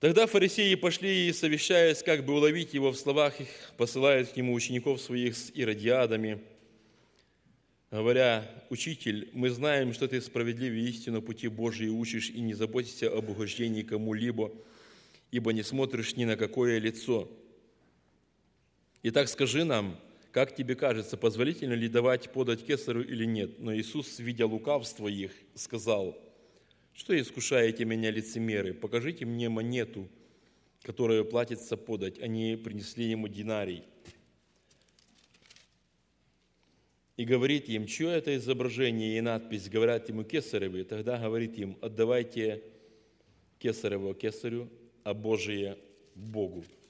Тогда фарисеи пошли и, совещаясь, как бы уловить его в словах их, посылают к нему учеников своих с иродиадами, говоря: «Учитель, мы знаем, что ты справедливее истину пути Божьей учишь и не заботишься об угождении кому-либо, ибо не смотришь ни на какое лицо. Итак, скажи нам, как тебе кажется, позволительно ли давать подать кесарю или нет?» Но Иисус, видя лукавство их, сказал: «Что искушаете меня, лицемеры? Покажите мне монету, которую платится подать». Они принесли ему динарий. И говорит им: «Чье это изображение и надпись?» Говорят ему: «Кесаревы». Тогда говорит им: «Отдавайте кесарево кесарю, а Божие Богу».